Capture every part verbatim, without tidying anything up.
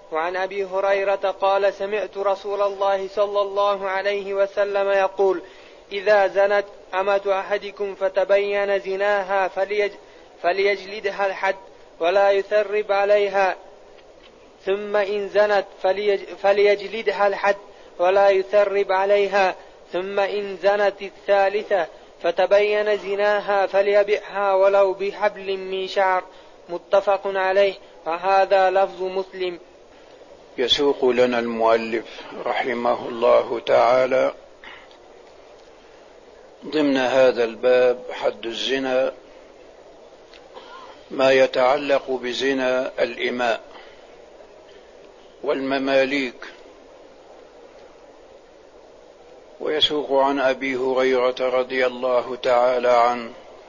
وعن أبي هريرة قال سمعت رسول الله صلى الله عليه وسلم يقول إذا زنت أمة أحدكم فتبين زناها فليج فليجلدها الحد ولا يثرب عليها، ثم إن زنت فليج فليجلدها الحد ولا يثرب عليها، ثم إن زنت الثالثة فتبين زناها فليبعها ولو بحبل من شعر. متفق عليه، وهذا لفظ مسلم. يسوق لنا المؤلف رحمه الله تعالى ضمن هذا الباب حد الزنا ما يتعلق بزنا الإماء والمماليك. ويسوق عن أبي هريرة رضي الله تعالى عنه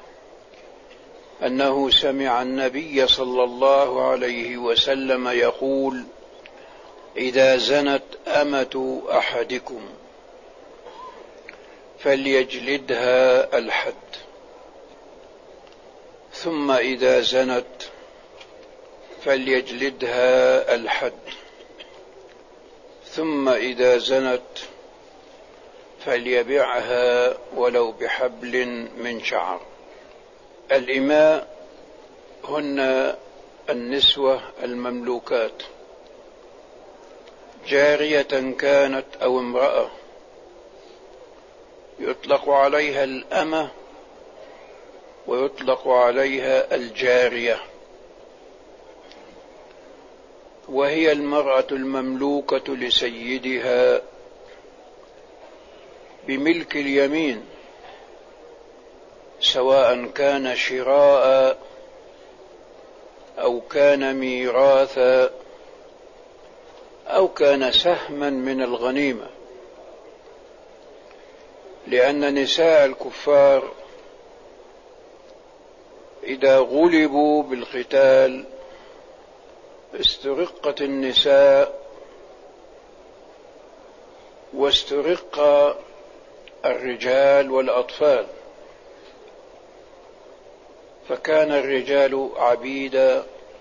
أنه سمع النبي صلى الله عليه وسلم يقول إذا زنت أمة أحدكم فليجلدها الحد، ثم إذا زنت فليجلدها الحد، ثم إذا زنت فليبعها ولو بحبل من شعر. الإماء هن النسوة المملوكات، جارية كانت أو امرأة، يطلق عليها الأمة ويطلق عليها الجارية، وهي المرأة المملوكة لسيدها بملك اليمين، سواء كان شراء أو كان ميراثا أو كان سهما من الغنيمة، لأن نساء الكفار إذا غلبوا بالقتال استرقت النساء واسترق الرجال والأطفال، فكان الرجال عبيدا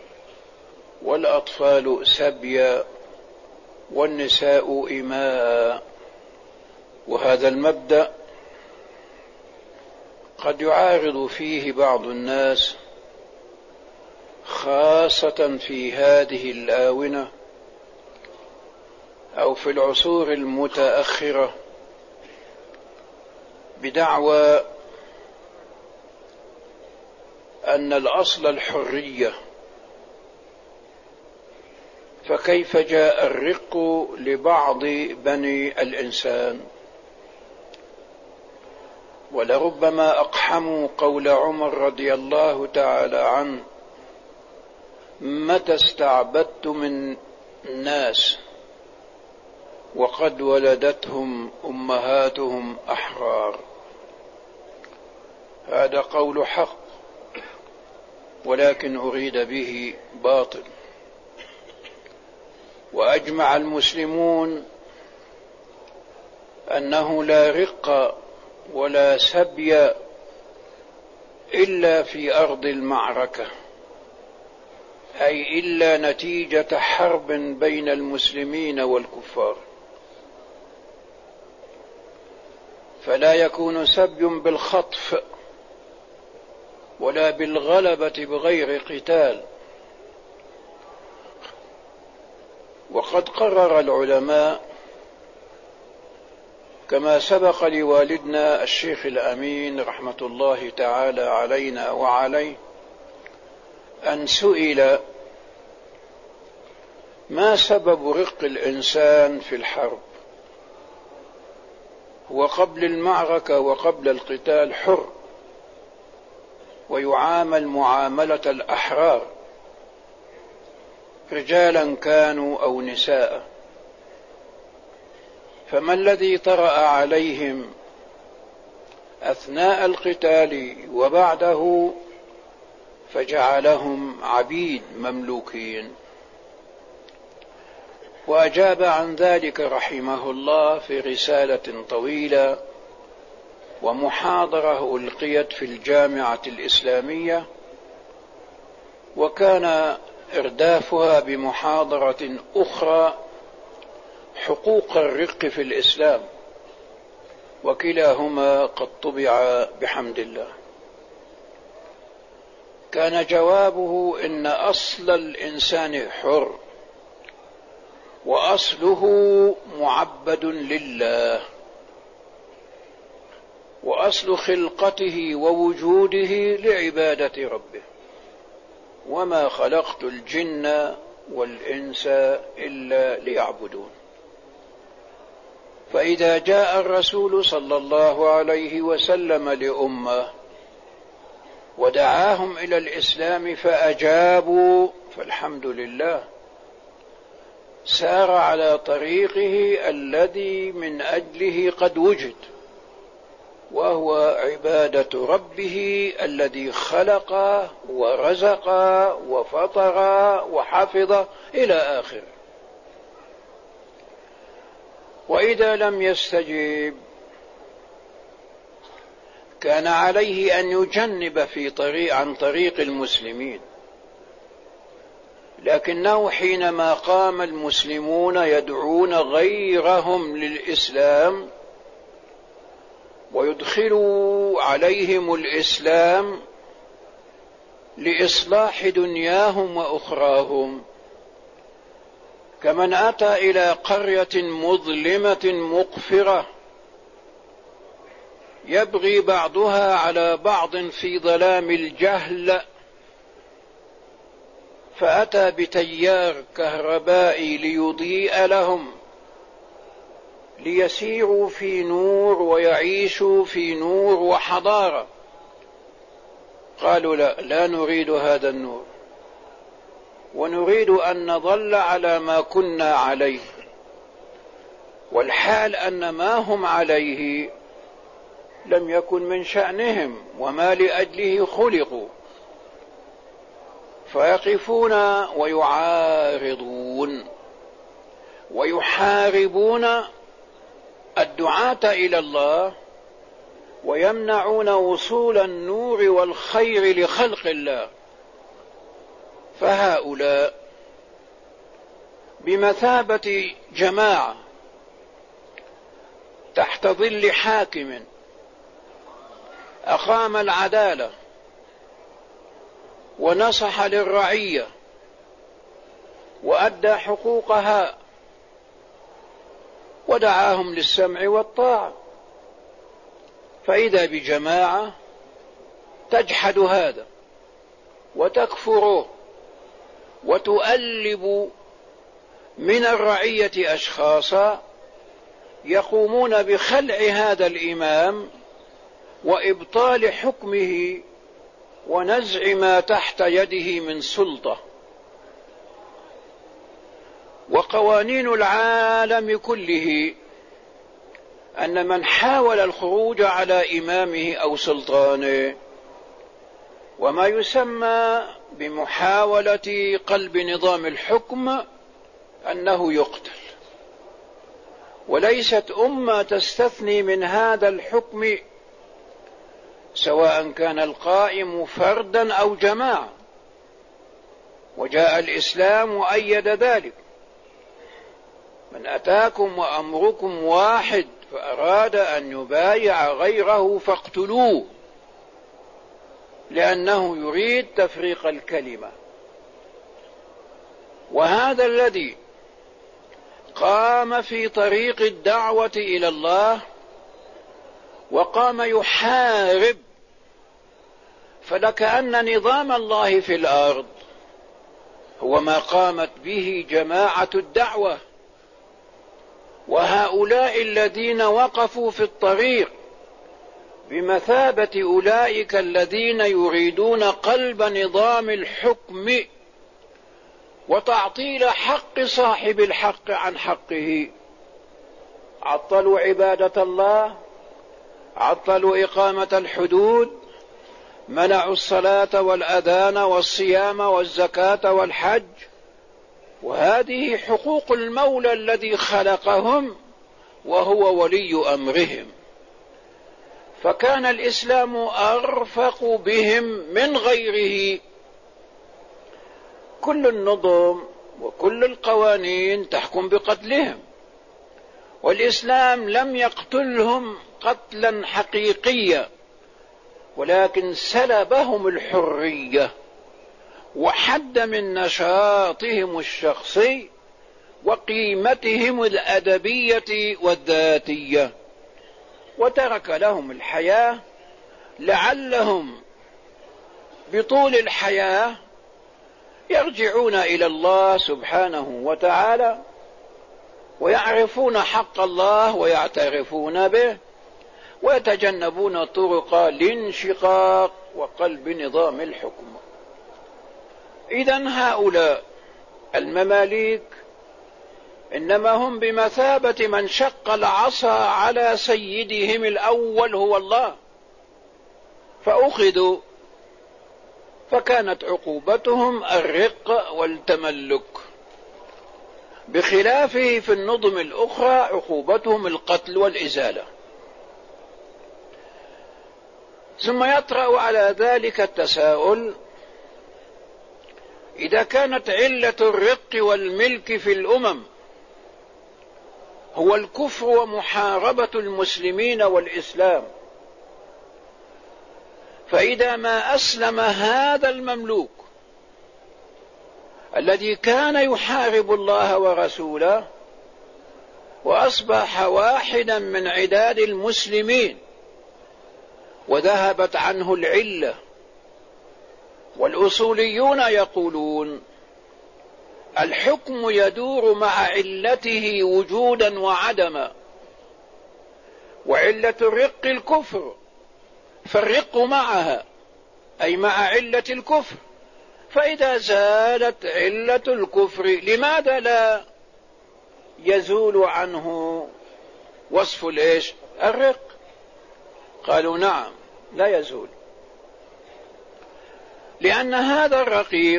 والأطفال سبيا والنساء إماء. وهذا المبدأ قد يعارض فيه بعض الناس، خاصة في هذه الآونة أو في العصور المتأخرة، بدعوى أن الأصل الحرية، فكيف جاء الرق لبعض بني الإنسان؟ ولربما أقحموا قول عمر رضي الله تعالى عنه متى استعبدت من الناس وقد ولدتهم أمهاتهم أحرار. هذا قول حق، ولكن أريد به باطل. وأجمع المسلمون أنه لا رق ولا سبي إلا في أرض المعركة، أي إلا نتيجة حرب بين المسلمين والكفار، فلا يكون سبي بالخطف ولا بالغلبة بغير قتال. وقد قرر العلماء كما سبق لوالدنا الشيخ الأمين رحمة الله تعالى علينا وعليه أن سئل ما سبب رق الإنسان في الحرب؟ هو قبل المعركة وقبل القتال حر ويعامل معاملة الأحرار، رجالا كانوا أو نساء، فما الذي طرأ عليهم أثناء القتال وبعده فجعلهم عبيد مملوكين؟ وأجاب عن ذلك رحمه الله في رسالة طويلة ومحاضرة ألقيت في الجامعة الإسلامية، وكان إردافها بمحاضرة أخرى حقوق الرق في الإسلام، وكلاهما قد طبع بحمد الله. كان جوابه إن أصل الإنسان حر، وأصله معبد لله، وأصل خلقته ووجوده لعبادة ربه، وما خلقت الجن والإنس إلا ليعبدون. فإذا جاء الرسول صلى الله عليه وسلم لأمة ودعاهم إلى الإسلام فأجابوا، فالحمد لله، سار على طريقه الذي من أجله قد وجد، وهو عبادة ربه الذي خلق ورزق وفطر وحفظ إلى آخره. وإذا لم يستجيب كان عليه أن يجنب في طريق عن طريق المسلمين، لكنه حينما قام المسلمون يدعون غيرهم للإسلام ويدخلوا عليهم الإسلام لإصلاح دنياهم وأخراهم، كمن أتى إلى قرية مظلمة مقفرة يبغي بعضها على بعض في ظلام الجهل، فأتى بتيار كهربائي ليضيء لهم ليسيروا في نور ويعيشوا في نور وحضارة. قالوا لا لا نريد هذا النور، ونريد أن نظل على ما كنا عليه، والحال أن ما هم عليه لم يكن من شأنهم وما لأجله خلقوا. فيقفون ويعارضون ويحاربون الدعاة إلى الله، ويمنعون وصول النور والخير لخلق الله. فهؤلاء بمثابة جماعة تحت ظل حاكم أقام العدالة ونصح للرعية وأدى حقوقها ودعاهم للسمع والطاعة، فإذا بجماعة تجحد هذا وتكفره وتؤلب من الرعية أشخاصا يقومون بخلع هذا الإمام وإبطال حكمه ونزع ما تحت يده من سلطة. وقوانين العالم كله أن من حاول الخروج على إمامه أو سلطانه وما يسمى بمحاولة قلب نظام الحكم أنه يقتل، وليست أمة تستثني من هذا الحكم، سواء كان القائم فردا أو جماعة. وجاء الإسلام وأيد ذلك: من أتاكم وأمركم واحد فأراد أن يبايع غيره فاقتلوه، لأنه يريد تفريق الكلمة. وهذا الذي قام في طريق الدعوة إلى الله وقام يحارب، فلكأن نظام الله في الأرض هو ما قامت به جماعة الدعوة، وهؤلاء الذين وقفوا في الطريق بمثابة أولئك الذين يريدون قلب نظام الحكم وتعطيل حق صاحب الحق عن حقه. عطلوا عبادة الله، عطلوا إقامة الحدود، منعوا الصلاة والأذان والصيام والزكاة والحج، وهذه حقوق المولى الذي خلقهم وهو ولي أمرهم. فكان الإسلام أرفق بهم من غيره. فكل النظم وكل القوانين تحكم بقتلهم، والإسلام لم يقتلهم قتلا حقيقيا، ولكن سلبهم الحرية وحد من نشاطهم الشخصي وقيمتهم الأدبية والذاتية، وترك لهم الحياة لعلهم بطول الحياة يرجعون إلى الله سبحانه وتعالى ويعرفون حق الله ويعترفون به، ويتجنبون طرق الانشقاق وقلب نظام الحكم. إذن هؤلاء المماليك إنما هم بمثابة من شق العصا على سيدهم الأول هو الله، فأخذوا، فكانت عقوبتهم الرق والتملك، بخلافه في النظم الأخرى عقوبتهم القتل والإزالة. ثم يطرأ على ذلك التساؤل: إذا كانت علة الرق والملك في الأمم هو الكفر ومحاربة المسلمين والإسلام، فإذا ما أسلم هذا المملوك الذي كان يحارب الله ورسوله وأصبح واحدا من عداد المسلمين وذهبت عنه العلة، والأصوليون يقولون الحكم يدور مع علته وجودا وعدما، وعلة الرق الكفر، فالرق معها أي مع علة الكفر، فإذا زالت علة الكفر لماذا لا يزول عنه وصف الإيش؟ الرق. قالوا نعم لا يزول، لأن هذا الرقيق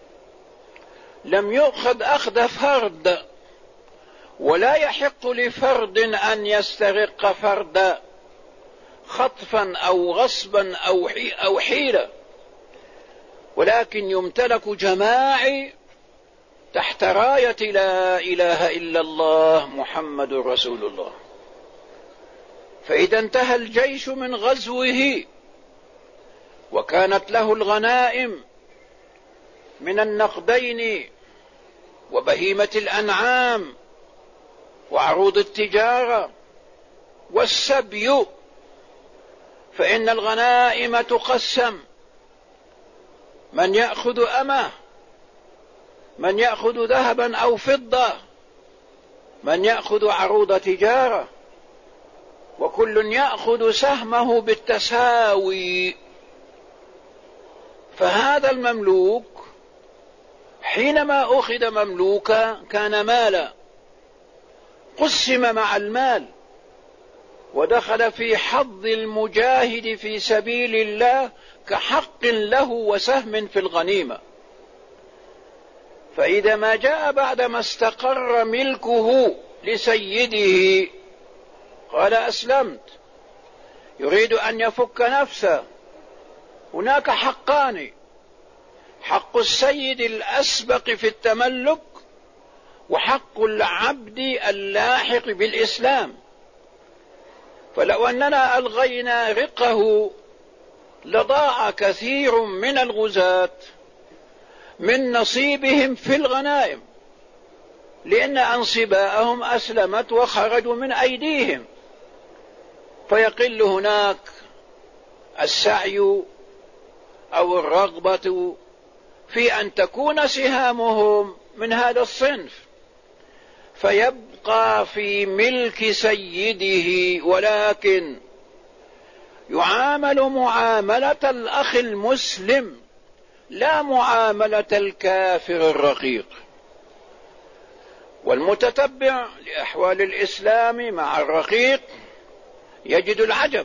لم يؤخذ أخذ فرد، ولا يحق لفرد أن يسترق فردا خطفا أو غصبا أو حيلة، ولكن يمتلك جماعي تحت راية لا إله إلا الله محمد رسول الله. فإذا انتهى الجيش من غزوه وكانت له الغنائم من النقدين وبهيمة الأنعام وعروض التجارة والسبي، فإن الغنائم تقسم: من يأخذ أمه، من يأخذ ذهبا أو فضة، من يأخذ عروض تجارة، وكل يأخذ سهمه بالتساوي. فهذا المملوك حينما أخذ مملوكا كان مالا، قسم مع المال ودخل في حظ المجاهد في سبيل الله كحق له وسهم في الغنيمة. فإذا ما جاء بعدما استقر ملكه لسيده قال أسلمت، يريد أن يفك نفسه، هناك حقان: حق السيد الأسبق في التملك، وحق العبد اللاحق بالإسلام. فلو أننا ألغينا رقه لضاع كثير من الغزاة من نصيبهم في الغنائم، لأن أنصباءهم أسلمت وخرجوا من أيديهم، فيقل هناك السعي أو الرغبة في أن تكون سهامهم من هذا الصنف، فيبقى في ملك سيده، ولكن يعامل معاملة الأخ المسلم لا معاملة الكافر الرقيق. والمتتبع لأحوال الإسلام مع الرقيق يجد العجب.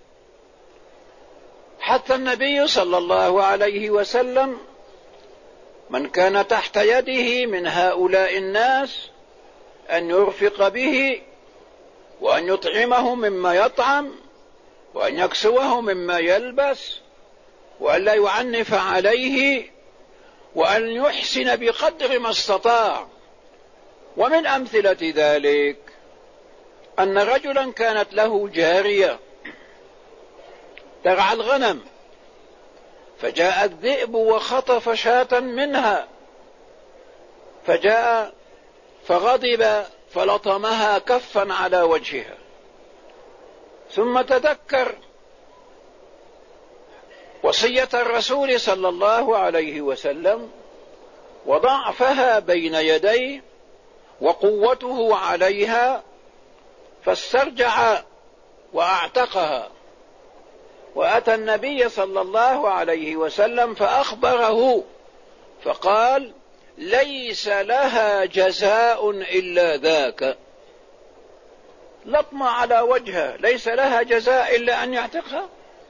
حتى النبي صلى الله عليه وسلم من كان تحت يده من هؤلاء الناس أن يرفق به وأن يطعمه مما يطعم وأن يكسوه مما يلبس وأن لا يعنف عليه وأن يحسن بقدر ما استطاع. ومن أمثلة ذلك أن رجلا كانت له جارية ترعى الغنم، فجاء الذئب وخطف شاة منها، فجاء فغضب فلطمها كفا على وجهها، ثم تذكر وصية الرسول صلى الله عليه وسلم وضعفها بين يديه وقوته عليها، فاسترجع وأعتقها، وأتى النبي صلى الله عليه وسلم فأخبره، فقال: ليس لها جزاء إلا ذاك. لطمة على وجهها، ليس لها جزاء إلا أن يعتقها.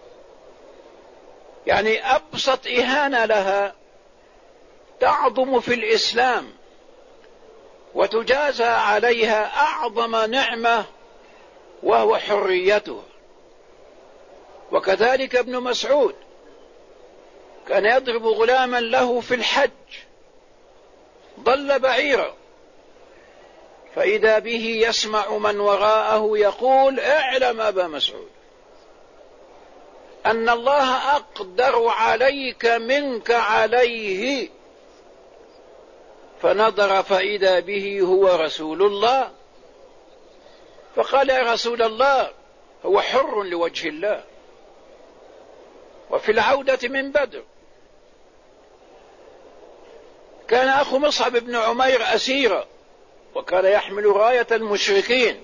يعني أبسط إهانة لها تعظم في الإسلام وتجازى عليها أعظم نعمة وهو حريته. وكذلك ابن مسعود كان يضرب غلاما له في الحج، ضل بعيرا، فإذا به يسمع من وراءه يقول: اعلم أبا مسعود أن الله أقدر عليك منك عليه. فنظر فإذا به هو رسول الله، فقال: يا رسول الله، هو حر لوجه الله. وفي العودة من بدر كان أخو مصعب بن عمير أسيرا، وكان يحمل راية المشركين،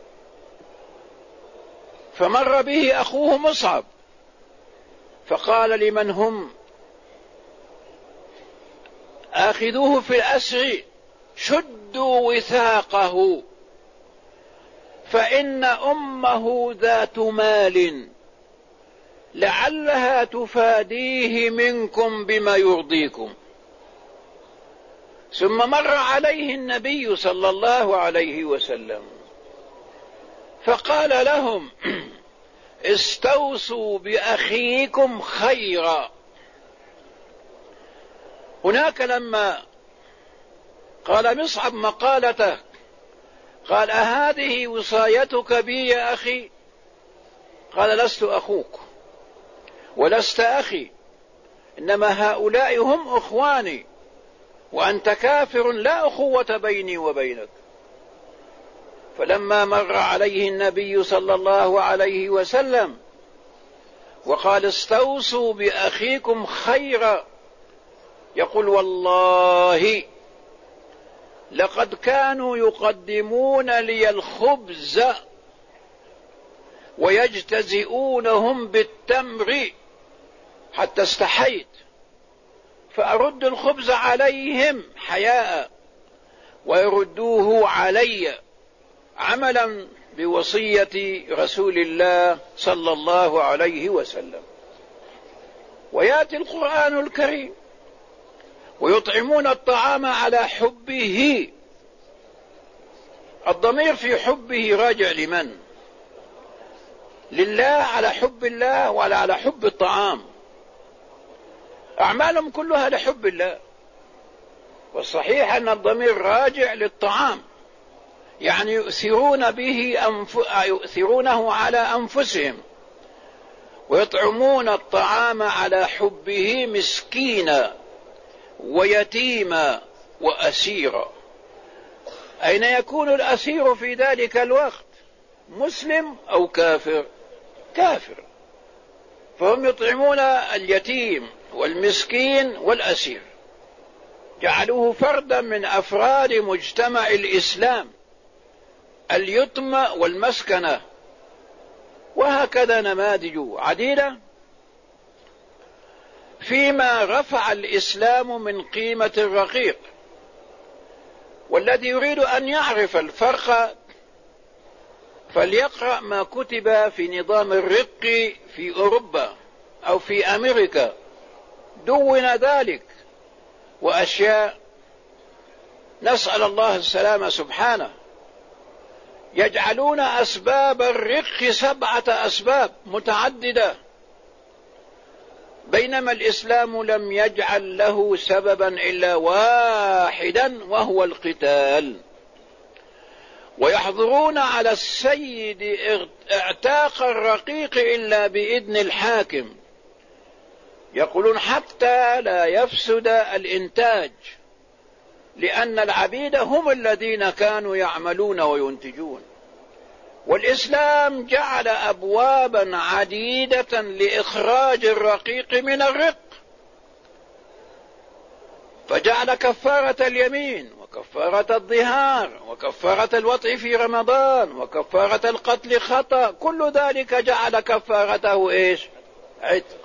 فمر به أخوه مصعب فقال لمن هم آخذوه في الأسر: شدوا وثاقه فإن أمه ذات مال لعلها تفاديه منكم بما يرضيكم. ثم مر عليه النبي صلى الله عليه وسلم فقال لهم: استوصوا بأخيكم خيرا. هناك لما قال مصعب مقالته قال: أهذه وصايتك بي يا أخي؟ قال: لست أخوك ولست أخي، إنما هؤلاء هم أخواني، وأنت كافر، لا أخوة بيني وبينك. فلما مر عليه النبي صلى الله عليه وسلم وقال: استوصوا بأخيكم خيرا، يقول: والله لقد كانوا يقدمون لي الخبز ويجتزئونهم بالتمر حتى استحيت فأرد الخبز عليهم حياء ويردوه علي عملا بوصية رسول الله صلى الله عليه وسلم. ويأتي القرآن الكريم: ويطعمون الطعام على حبه. الضمير في حبه راجع لمن؟ لله، على حب الله ولا على حب الطعام. أعمالهم كلها لحب الله، والصحيح أن الضمير راجع للطعام، يعني يؤثرون به أنف... يؤثرونه على أنفسهم. ويطعمون الطعام على حبه مسكينا ويتيما وأسيرا. أين يكون الأسير في ذلك الوقت؟ مسلم أو كافر؟ كافر. فهم يطعمون اليتيم والمسكين والأسير، جعلوه فردا من أفراد مجتمع الإسلام، اليتم والمسكنة. وهكذا نماذج عديدة فيما رفع الإسلام من قيمة الرقيق. والذي يريد أن يعرف الفرق فليقرأ ما كتب في نظام الرق في أوروبا أو في أمريكا، دون ذلك وأشياء نسأل الله السلامة سبحانه. يجعلون أسباب الرق سبعة أسباب متعددة، بينما الإسلام لم يجعل له سببا إلا واحدا وهو القتال. ويحظرون على السيد اعتاق الرقيق إلا بإذن الحاكم، يقولون حتى لا يفسد الإنتاج، لأن العبيد هم الذين كانوا يعملون وينتجون. والإسلام جعل أبوابا عديدة لإخراج الرقيق من الرق، فجعل كفارة اليمين وكفارة الظهار وكفارة الوطء في رمضان وكفارة القتل خطأ، كل ذلك جعل كفارته إيش؟ عتق.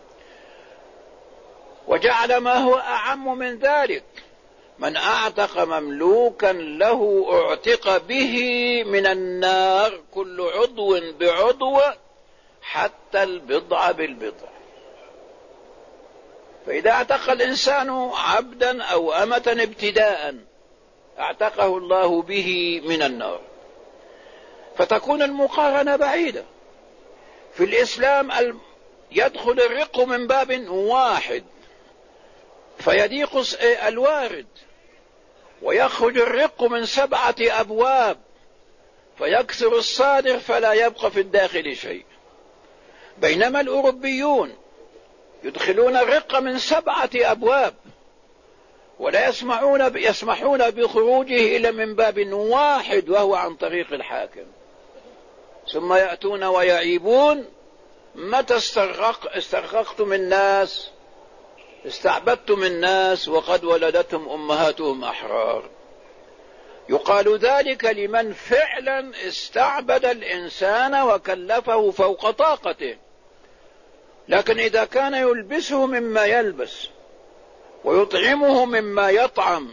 وجعل ما هو أعم من ذلك، من أعتق مملوكا له اعتق به من النار كل عضو بعضو حتى البضع بالبضع. فإذا اعتق الإنسان عبدا أو أمة ابتداء اعتقه الله به من النار، فتكون المقارنة بعيدة. في الإسلام يدخل الرق من باب واحد فيضيق الوارد، ويخرج الرق من سبعة أبواب فيكثر الصادر فلا يبقى في الداخل شيء. بينما الأوروبيون يدخلون الرق من سبعة أبواب ولا يسمعون يسمحون بخروجه إلا من باب واحد وهو عن طريق الحاكم، ثم يأتون ويعيبون: متى استرقق استرققتم الناس، استعبدتم الناس وقد ولدتهم أمهاتهم أحرار. يقال ذلك لمن فعلا استعبد الإنسان وكلفه فوق طاقته، لكن إذا كان يلبسه مما يلبس ويطعمه مما يطعم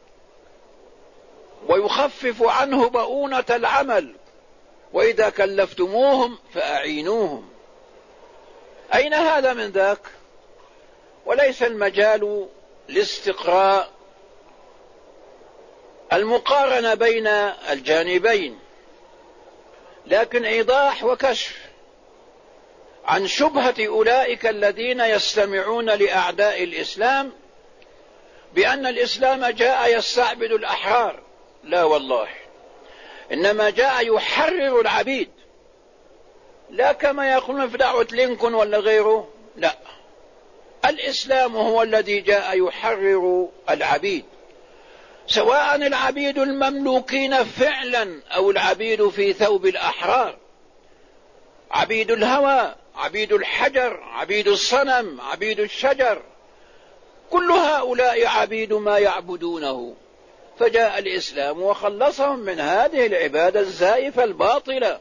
ويخفف عنه بؤونة العمل، وإذا كلفتموهم فأعينوهم، أين هذا من ذاك؟ وليس المجال لاستقراء المقارنة بين الجانبين، لكن إيضاح وكشف عن شبهة أولئك الذين يستمعون لأعداء الإسلام بأن الإسلام جاء يستعبد الأحرار. لا والله، إنما جاء يحرر العبيد، لا كما يقولون في دعوة لينكولن ولا غيره. لا، الإسلام هو الذي جاء يحرر العبيد، سواء العبيد المملوكين فعلا أو العبيد في ثوب الأحرار، عبيد الهوى، عبيد الحجر، عبيد الصنم، عبيد الشجر، كل هؤلاء عبيد ما يعبدونه. فجاء الإسلام وخلصهم من هذه العبادة الزائفة الباطلة.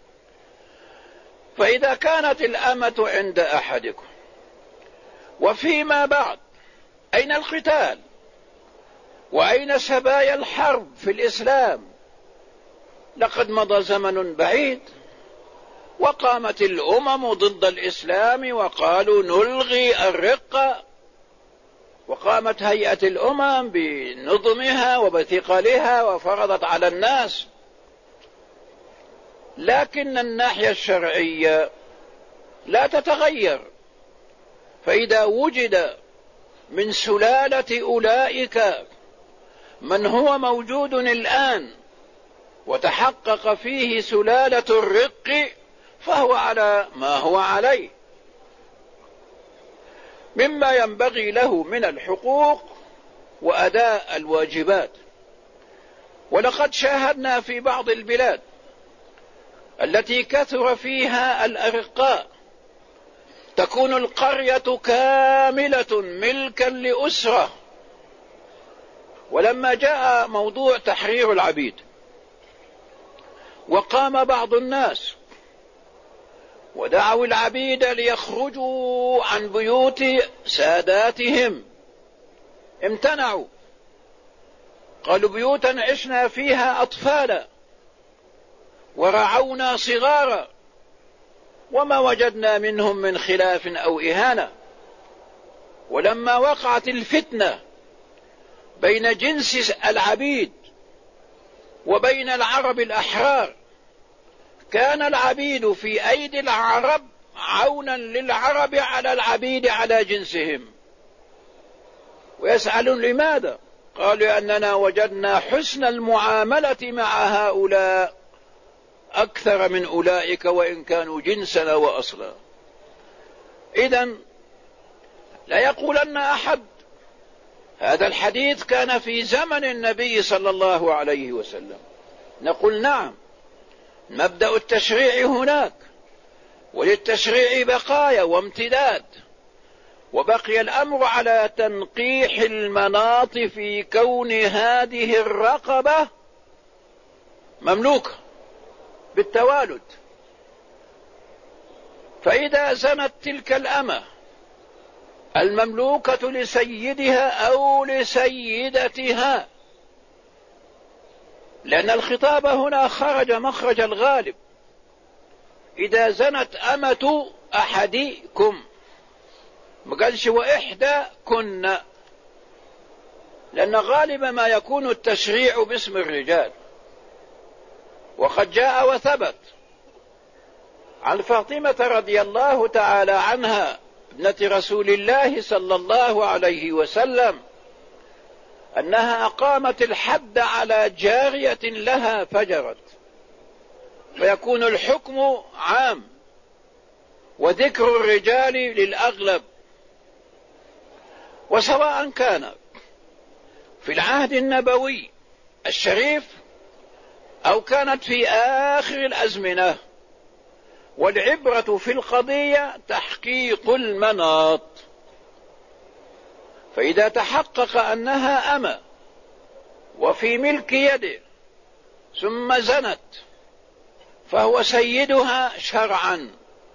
فإذا كانت الأمة عند أحدكم وفيما بعد، أين القتال؟ وأين سبايا الحرب في الإسلام؟ لقد مضى زمن بعيد وقامت الأمم ضد الإسلام وقالوا نلغي الرق، وقامت هيئة الأمم بنظمها وبثقلها وفرضت على الناس. لكن الناحية الشرعية لا تتغير، فإذا وجد من سلالة أولئك من هو موجود الآن وتحقق فيه سلالة الرق فهو على ما هو عليه مما ينبغي له من الحقوق وأداء الواجبات. ولقد شاهدنا في بعض البلاد التي كثر فيها الأرقاء تكون القرية كاملة ملكا لأسرة، ولما جاء موضوع تحرير العبيد وقام بعض الناس ودعوا العبيد ليخرجوا عن بيوت ساداتهم، امتنعوا، قالوا بيوتا عشنا فيها أطفالا ورعونا صغارا وما وجدنا منهم من خلاف أو إهانة. ولما وقعت الفتنة بين جنس العبيد وبين العرب الأحرار، كان العبيد في أيدي العرب عونا للعرب على العبيد على جنسهم. ويسألون لماذا؟ قالوا لأننا وجدنا حسن المعاملة مع هؤلاء أكثر من أولئك وإن كانوا جنسنا وأصلا. إذن لا يقولن أحد هذا الحديث كان في زمن النبي صلى الله عليه وسلم. نقول نعم، مبدأ التشريع هناك، وللتشريع بقايا وامتداد، وبقي الأمر على تنقيح المناط في كون هذه الرقبة مملوكة بالتوالد. فإذا زنت تلك الأمة المملوكة لسيدها أو لسيدتها، لأن الخطاب هنا خرج مخرج الغالب، إذا زنت أمة أحدكم، ما قالش وإحدى كن، لأن غالب ما يكون التشريع باسم الرجال. وقد جاء وثبت عن فاطمة رضي الله تعالى عنها ابنة رسول الله صلى الله عليه وسلم أنها أقامت الحد على جارية لها فجرت، فيكون الحكم عام وذكر الرجال للأغلب. وسواء كان في العهد النبوي الشريف أو كانت في آخر الأزمنة، والعبرة في القضية تحقيق المناط. فإذا تحقق أنها أمة وفي ملك يده ثم زنت فهو سيدها شرعا،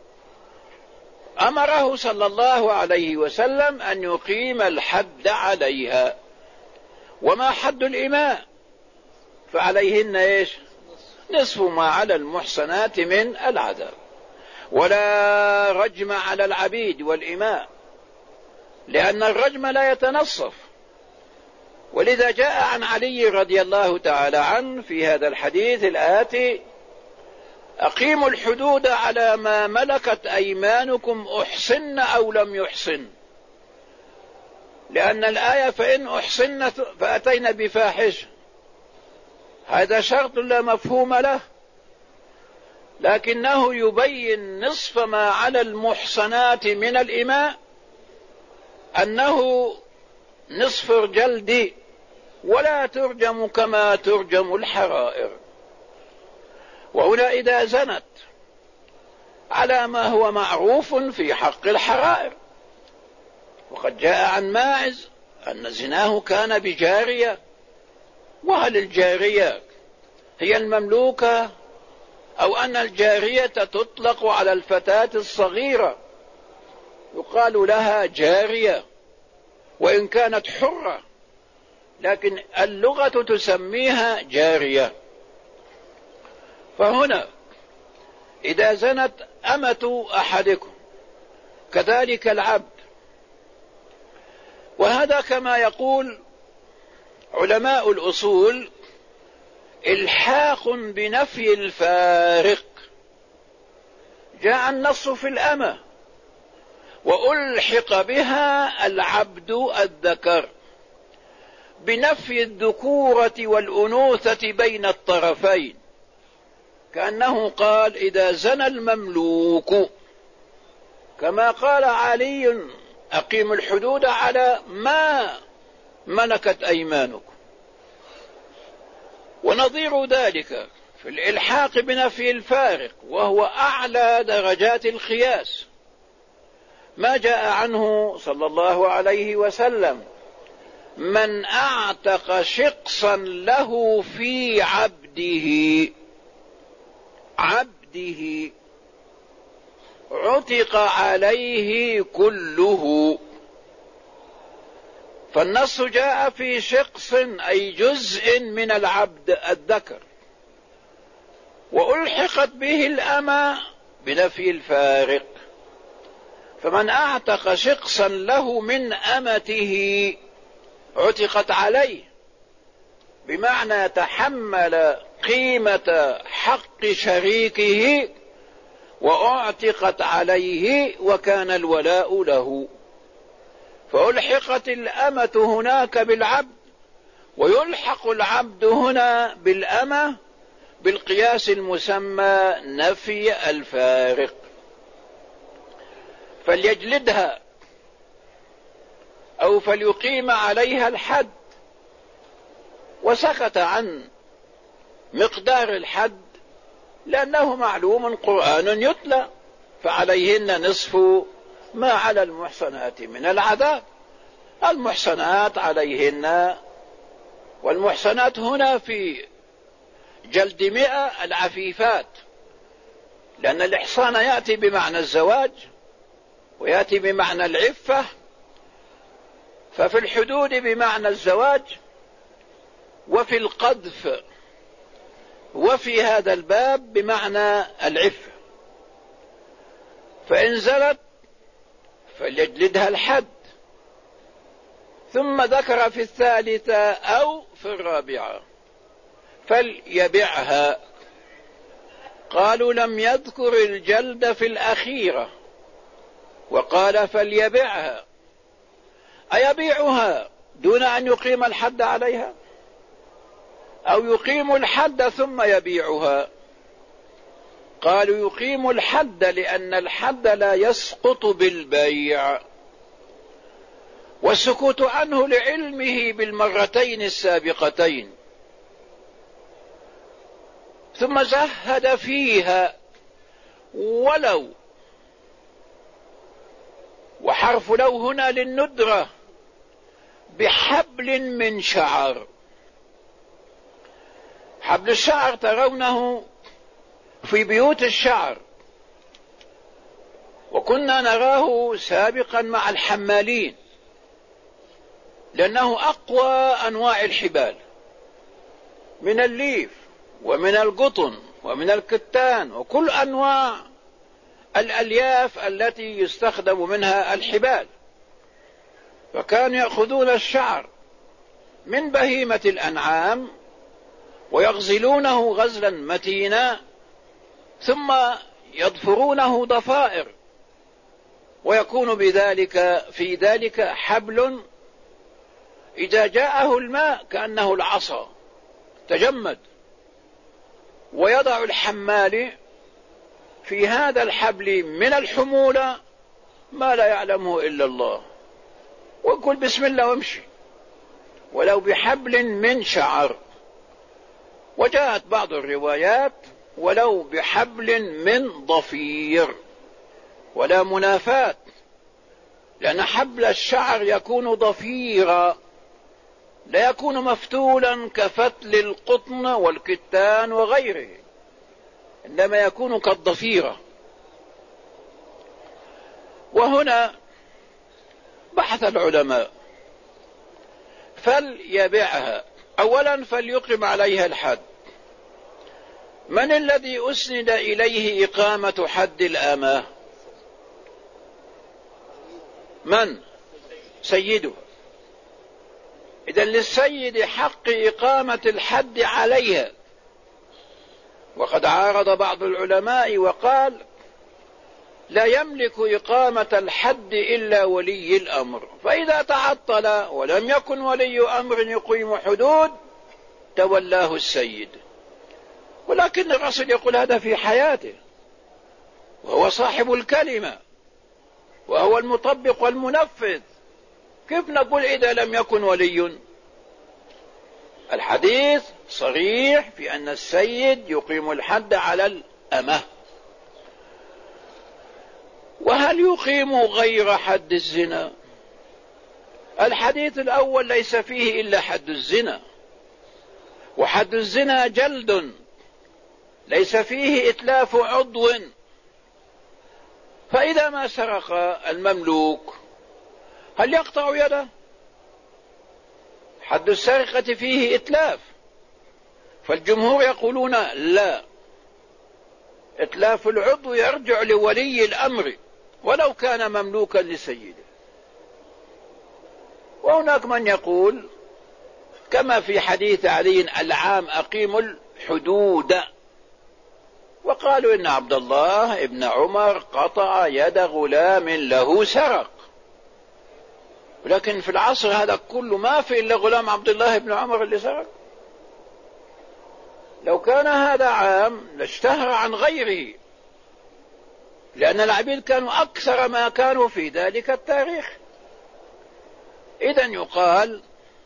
أمره صلى الله عليه وسلم أن يقيم الحد عليها. وما حد الإماء؟ فعليهن إيش؟ نصف ما على المحصنات من العذاب، ولا رجم على العبيد والإماء، لأن الرجم لا يتنصف. ولذا جاء عن علي رضي الله تعالى عنه في هذا الحديث الآتي: أقيموا الحدود على ما ملكت أيمانكم أحصن أو لم يحصن، لأن الآية فإن أحصن فأتينا بفاحش، هذا شرط لا مفهوم له، لكنه يبين نصف ما على المحصنات من الإماء أنه نصف الجلد، ولا ترجم كما ترجم الحرائر. وهنا إذا زنت على ما هو معروف في حق الحرائر، وقد جاء عن ماعز أن زناه كان بجارية. وهل الجارية هي المملوكة، أو أن الجارية تطلق على الفتاة الصغيرة يقال لها جارية وإن كانت حرة، لكن اللغة تسميها جارية. فهنا إذا زنت أمة أحدكم كذلك العبد. وهذا كما يقول علماء الأصول إلحاق بنفي الفارق. جاء النص في الأمة وألحق بها العبد الذكر بنفي الذكورة والأنوثة بين الطرفين، كأنه قال إذا زنى المملوك، كما قال علي أقيموا الحدود على ما ملكت أيمانكم. ونظير ذلك في الإلحاق بنفي الفارق، وهو أعلى درجات القياس، ما جاء عنه صلى الله عليه وسلم: من أعتق شقصا له في عبده عبده عتق عليه كله. فالنص جاء في شقص أي جزء من العبد الذكر، وألحقت به الأمة بنفي الفارق. فمن أعتق شقصا له من أمته عتقت عليه، بمعنى تحمل قيمة حق شريكه وأعتقت عليه وكان الولاء له، فألحقت الأمة هناك بالعبد، ويلحق العبد هنا بالأمة بالقياس المسمى نفي الفارق. فليجلدها أو فليقيم عليها الحد، وسكت عن مقدار الحد لأنه معلوم قرآن يتلى، فعليهن نصف ما على المحصنات من العذاب. المحصنات عليهن، والمحصنات هنا في جلد مئة العفيفات، لأن الإحصان يأتي بمعنى الزواج ويأتي بمعنى العفة، ففي الحدود بمعنى الزواج، وفي القذف وفي هذا الباب بمعنى العفة. فإن زلت فليجلدها الحد، ثم ذكر في الثالثة أو في الرابعة فليبعها. قالوا لم يذكر الجلد في الأخيرة وقال فليبعها، أيبيعها دون أن يقيم الحد عليها أو يقيم الحد ثم يبيعها؟ قالوا يقيم الحد لأن الحد لا يسقط بالبيع، والسكوت عنه لعلمه بالمرتين السابقتين. ثم زهد فيها ولو، وحرف لو هنا للندرة، بحبل من شعر. حبل الشعر ترونه في بيوت الشعر، وكنا نراه سابقا مع الحمالين لأنه أقوى أنواع الحبال، من الليف ومن القطن ومن الكتان وكل أنواع الألياف التي يستخدم منها الحبال. فكانوا يأخذون الشعر من بهيمة الأنعام ويغزلونه غزلا متينا، ثم يضفرونه ضفائر، ويكون بذلك في ذلك حبل إذا جاءه الماء كأنه العصا تجمد، ويضع الحمال في هذا الحبل من الحمولة ما لا يعلمه إلا الله، وقل بسم الله وامشي، ولو بحبل من شعر. وجاءت بعض الروايات ولو بحبل من ضفير، ولا منافاة، لأن حبل الشعر يكون ضفيرا، لا يكون مفتولا كفتل القطن والكتان وغيره، إنما يكون كالضفيرة. وهنا بحث العلماء فليبعها. أولا فليقم عليها الحد. من الذي أسند إليه إقامة حد الأمة؟ من؟ سيده. إذن للسيد حق إقامة الحد عليها. وقد عارض بعض العلماء وقال لا يملك إقامة الحد إلا ولي الأمر، فإذا تعطل ولم يكن ولي أمر يقيم حدود تولاه السيد. ولكن الرسول يقول هذا في حياته، وهو صاحب الكلمة وهو المطبق والمنفذ، كيف نقول إذا لم يكن ولي؟ الحديث صريح في أن السيد يقيم الحد على الأمة. وهل يقيم غير حد الزنا؟ الحديث الأول ليس فيه إلا حد الزنا، وحد الزنا جلد، ليس فيه إتلاف عضو. فإذا ما سرق المملوك هل يقطع يده؟ حد السرقة فيه إتلاف، فالجمهور يقولون لا، إتلاف العضو يرجع لولي الأمر ولو كان مملوكا لسيده. وهناك من يقول كما في حديث علي العام أقيموا الحدود، وقالوا إن عبد الله ابن عمر قطع يد غلام له سرق، ولكن في العصر هذا كله ما في إلا غلام عبد الله ابن عمر اللي سرق. لو كان هذا عام لاشتهر عن غيره، لأن العبيد كانوا أكثر ما كانوا في ذلك التاريخ. إذن يقال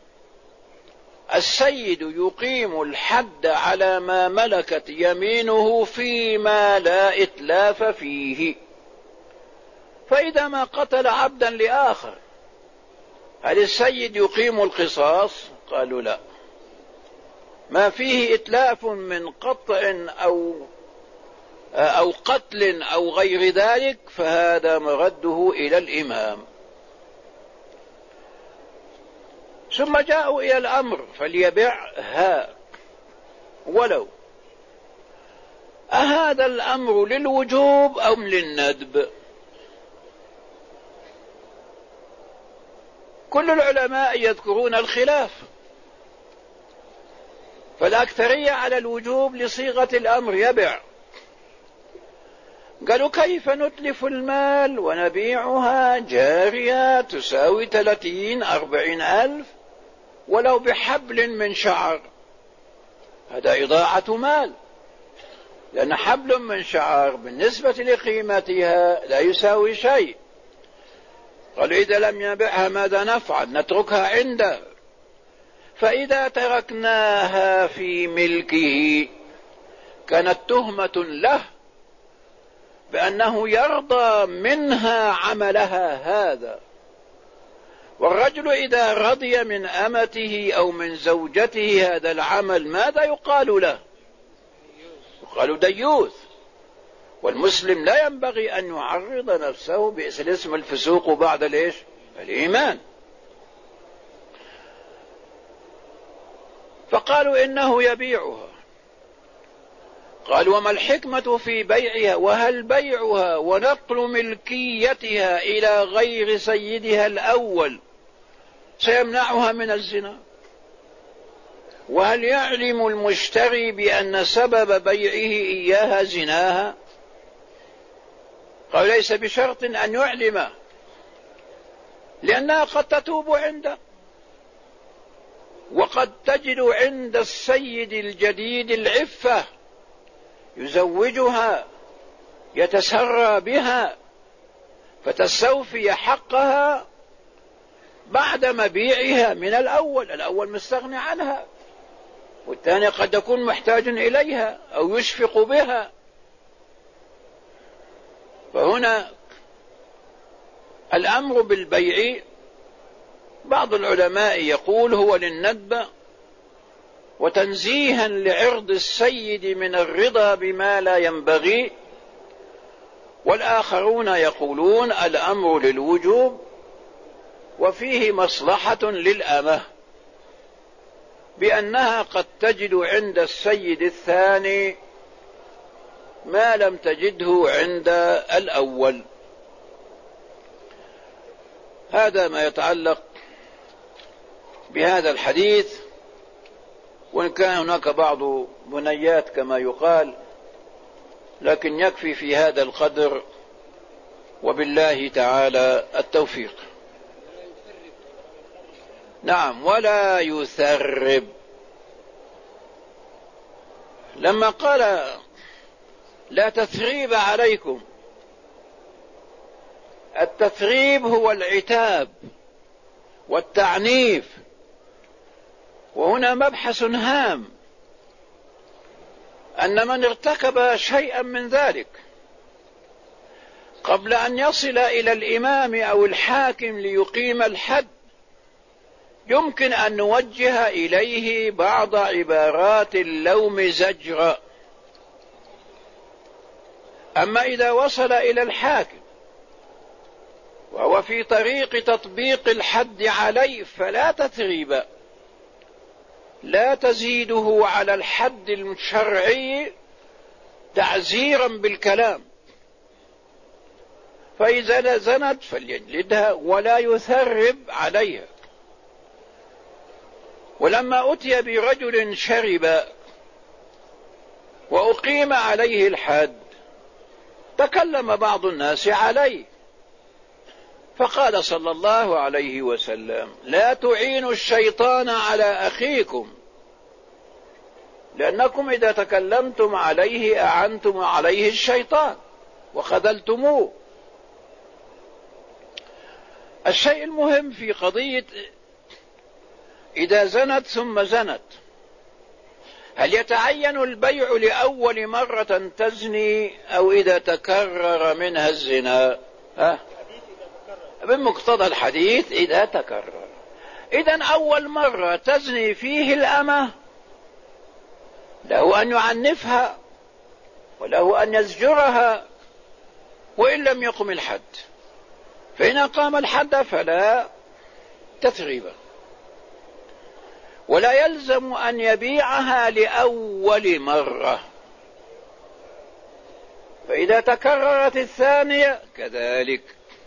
السيد يقيم الحد على ما ملكت يمينه فيما لا إتلاف فيه. فإذا ما قتل عبدا لآخر هل السيد يقيم القصاص؟ قالوا لا، ما فيه إتلاف من قطع أو أو قتل أو غير ذلك فهذا مرده إلى الإمام. ثم جاءوا إلى الأمر فليبعها ولو. أهذا الأمر للوجوب أم للندب؟ كل العلماء يذكرون الخلاف، فالأكثرية على الوجوب لصيغة الأمر يبع. قالوا كيف نتلف المال ونبيعها جارية تساوي ثلاثين أربعين ألف ولو بحبل من شعر؟ هذا إضاعة مال، لأن حبل من شعر بالنسبة لقيمتها لا يساوي شيء. قالوا إذا لم يبعها ماذا نفعل؟ نتركها عنده. فإذا تركناها في ملكه كانت تهمة له بأنه يرضى منها عملها هذا. والرجل إذا رضي من أمته أو من زوجته هذا العمل ماذا يقال له؟ يقال ديوث. والمسلم لا ينبغي أن يعرض نفسه باسم الفسوق بعد ليش؟ الإيمان. فقالوا إنه يبيعها. قالوا وما الحكمة في بيعها؟ وهل بيعها ونقل ملكيتها إلى غير سيدها الأول سيمنعها من الزنا؟ وهل يعلم المشتري بأن سبب بيعه إياها زناها؟ قال ليس بشرط أن يعلم، لأنها قد تتوب عنده، وقد تجد عند السيد الجديد العفة يزوجها يتسرى بها فتستوفي حقها بعد مبيعها من الأول. الأول مستغني عنها، والثاني قد يكون محتاج إليها أو يشفق بها. فهنا الأمر بالبيع بعض العلماء يقول هو للندب وتنزيها لعرض السيد من الرضا بما لا ينبغي، والآخرون يقولون الأمر للوجوب وفيه مصلحة للأمة بأنها قد تجد عند السيد الثاني ما لم تجده عند الأول. هذا ما يتعلق بهذا الحديث، وإن كان هناك بعض بنيات كما يقال، لكن يكفي في هذا القدر، وبالله تعالى التوفيق. نعم، ولا يثرب. لما قال لا تثريب عليكم، التثريب هو العتاب والتعنيف، وهنا مبحث هام أن من ارتكب شيئا من ذلك قبل أن يصل إلى الإمام أو الحاكم ليقيم الحد يمكن أن نوجه إليه بعض عبارات اللوم زجرا. أما إذا وصل إلى الحاكم وهو في طريق تطبيق الحد عليه فلا تثريب، لا تزيده على الحد الشرعي تعزيرا بالكلام. فإذا زنت فليجلدها ولا يثرب عليها. ولما أتي برجل شرب وأقيم عليه الحد تكلم بعض الناس عليه، فقال صلى الله عليه وسلم: لا تعينوا الشيطان على أخيكم، لأنكم إذا تكلمتم عليه أعنتم عليه الشيطان وخذلتموه. الشيء المهم في قضية إذا زنت ثم زنت، هل يتعين البيع لأول مرة تزني أو إذا تكرر منها الزنا؟ أه؟ بمقتضى الحديث إذا تكرر. إذن أول مرة تزني فيه الأمة له أن يعنفها وله أن يزجرها وإن لم يقم الحد، فإن قام الحد فلا تثريب، ولا يلزم أن يبيعها لأول مرة. فإذا تكررت الثانية كذلك،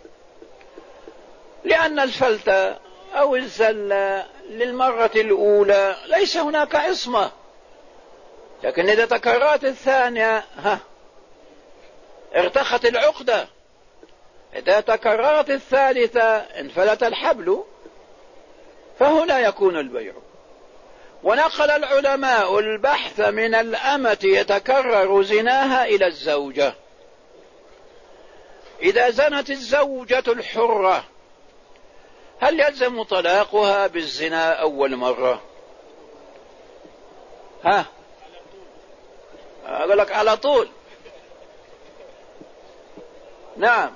لأن الفلت أو الزلة للمرة الأولى ليس هناك عصمة، لكن إذا تكررت الثانية ها ارتخت العقدة. إذا تكررت الثالثة انفلت الحبل، فهنا يكون البيع. ونقل العلماء البحث من الأمة يتكرر زناها إلى الزوجة. إذا زنت الزوجة الحرة هل يلزم طلاقها بالزنا أول مرة؟ ها أقول لك على طول. نعم.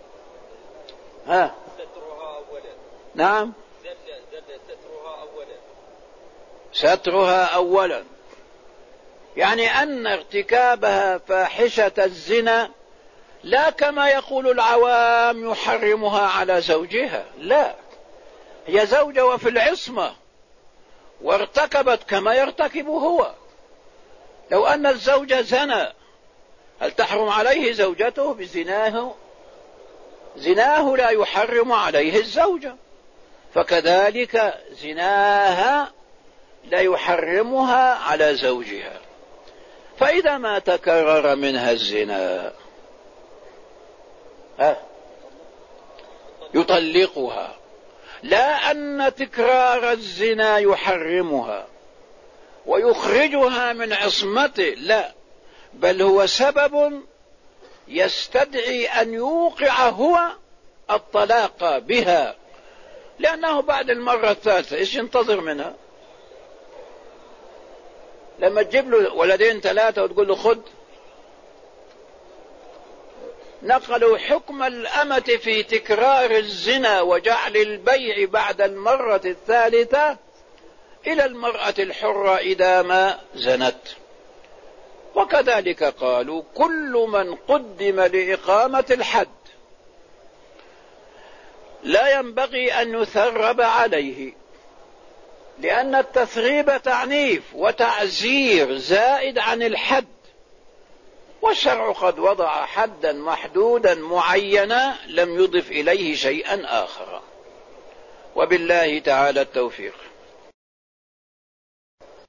ها سترها أولا. نعم سترها أولا. سترها أولا، يعني أن ارتكابها فاحشة الزنا لا كما يقول العوام يحرمها على زوجها، لا، هي زوجة وفي العصمة وارتكبت كما يرتكب هو. لو أن الزوج زنى هل تحرم عليه زوجته بزناه؟ زناه لا يحرم عليه الزوجة، فكذلك زناها لا يحرمها على زوجها. فإذا ما تكرر منها الزنا يطلقها، لا أن تكرار الزنا يحرمها ويخرجها من عصمته، لا، بل هو سبب يستدعي أن يوقع هو الطلاق بها، لأنه بعد المرة الثالثة إيش ينتظر منها؟ لما تجيب له ولدين ثلاثة وتقول له خذ. نقلوا حكم الأمة في تكرار الزنا وجعل البيع بعد المرة الثالثة إلى المرأة الحرة إذا ما زنت. وكذلك قالوا كل من قدم لإقامة الحد لا ينبغي أن يثرب عليه، لأن التثريب تعنيف وتعزير زائد عن الحد، والشرع قد وضع حدا محدودا معينا لم يضف إليه شيئا آخر. وبالله تعالى التوفيق.